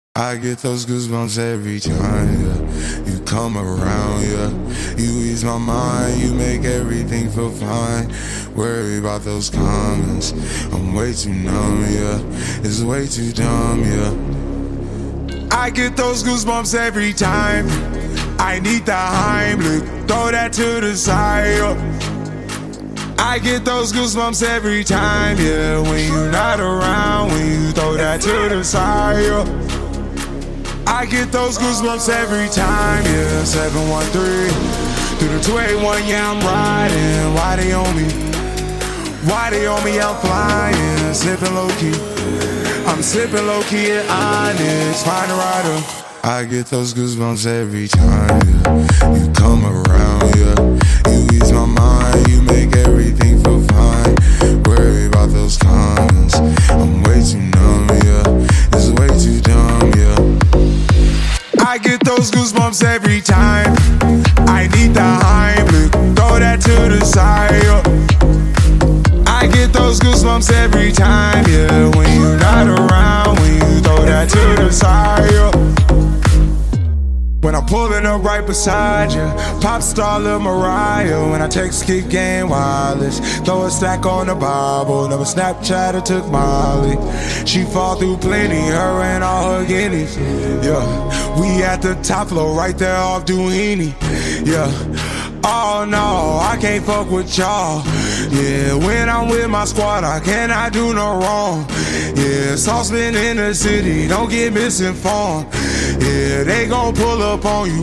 I get those goosebumps every time, yeah. You come around, yeah. You ease my mind, you make everything feel fine. Worry about those comments, I'm way too numb, yeah. It's way too dumb, yeah. I get those goosebumps every time. I need the Heimlich, throw that to the side, yeah. I get those goosebumps every time, yeah. When you're not around, when you throw that to the side, yeah. I get those goosebumps every time, yeah. 713 through the 281, yeah, I'm riding. Why they on me? Why they on me? I'm flying, sipping low key. I'm sipping low key at Onyx, find a rider. I get those goosebumps every time, yeah. You come around, yeah. You ease my mind, you make everything feel fine. Worry about those comments, I'm way too numb, yeah. It's way too dumb, yeah. I get those goosebumps every time. I need the Heimlich, throw that to the side, yeah. I get those goosebumps every time, yeah. When you're not around, when you throw that to the side, yeah. When I'm pulling up right beside you, pop star Lil Mariah. When I text Kick Game Wireless, throw a stack on the Bible. Never Snapchat or took Molly. She fall through plenty, her and all her guineas. Yeah, we at the top floor, right there off Duini. Yeah. Oh no, I can't fuck with y'all. Yeah, when I'm with my squad, I cannot do no wrong. Yeah, saucepan in the city, don't get misinformed. Yeah, they gon' pull up on you.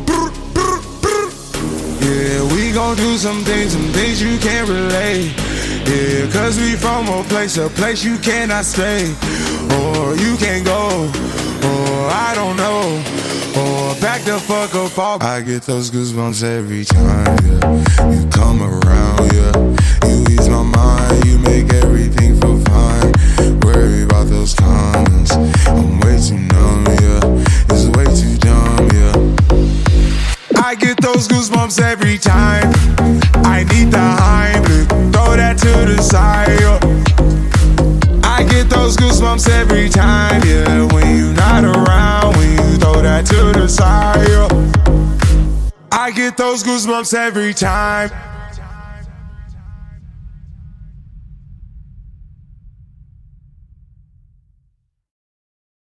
Yeah, we gon' do some things you can't relate. Yeah, cause we from a place you cannot stay. Or you can't go, or I don't know. Or back the fuck up off. I get those goosebumps every time, yeah. You come around, yeah. You ease my mind, you make everything feel fine. Worry about those comments, I'm way too numb, yeah. It's way too dumb, yeah. I get those goosebumps every time. I need the Heimlich, throw that to the side, yeah. I get those goosebumps every time, yeah. When you're not around, when you throw that to the side, yeah. I get those goosebumps every time.